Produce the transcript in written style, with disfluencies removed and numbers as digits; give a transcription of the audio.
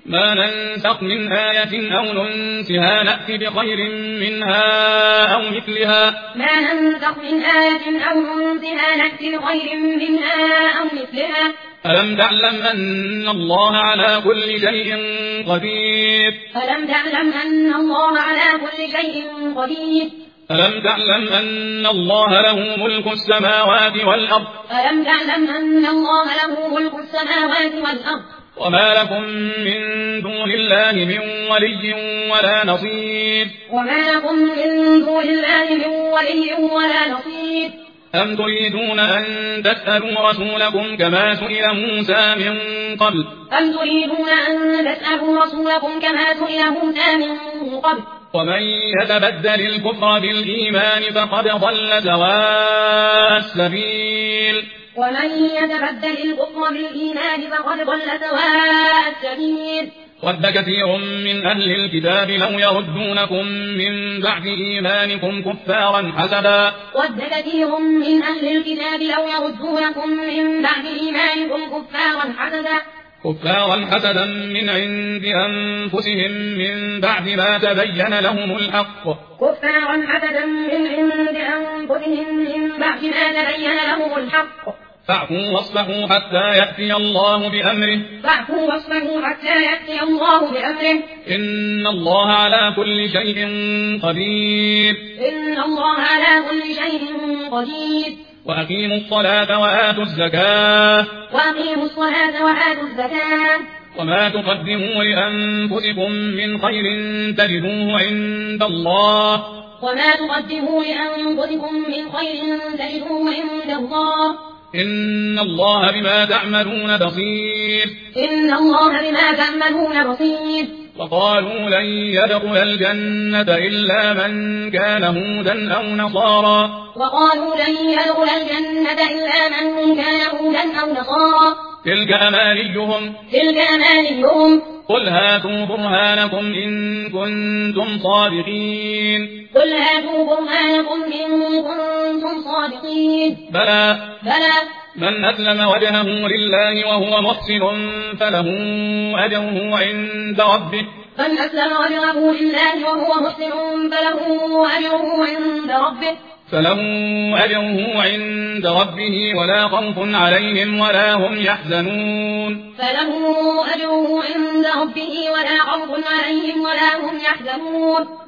ما ننسخ من آية أو ننسها نأت بخير منها أو مثلها ما ننسخ من آية أو ننسها نأت بخير منها أو مثلها ألم تعلم أن الله على كل شيء قدير ألم تعلم أن الله على كل شيء قدير ألم تعلم أن الله له ملك السماوات والأرض ألم تعلم أن الله له ملك السماوات والأرض وما لكم من دون الله من ولي ولا نصير وما لكم من دون الله من ولي ولا نصير أم تريدون أن تسألوا رسولكم كما سئل موسى من قبل أم تريدون أن تسألوا رسولكم كما سئل موسى من قبل ومن يتبدل الكفر بالإيمان فقد ضل سواء السبيل ومن يتبدل الكفر بالإيمان فقد ضل سواء السبيل ود كثير من أهل الكتاب لو يردونكم من بعد إيمانكم كفارا حسدا ود كثير من أهل الكتاب لو يردونكم من بعد إيمانكم كفارا حسدا من عند أنفسهم من بعد ما تبين لهم الحق كفارا حسدا من عند أنفسهم من بعد ما تبين لهم الحق فاعفوا واصفحوا حتى يأتي الله بأمره إن الله على كل شيء قدير وأقيموا الصلاة وآتوا الزكاة وما تقدموا لأنفسكم من خير تجدوه عند الله إن الله بما تعملون بصير وقالوا لن يدخل الجنة إلا من كان هودا أو نصارى تلك أمانيهم قل هاتوا برهانكم إن كنتم صادقين بلى من أسلم وجهه لله وهو محسن فله أجره عند ربه ولا خوف عليهم ولا هم يحزنون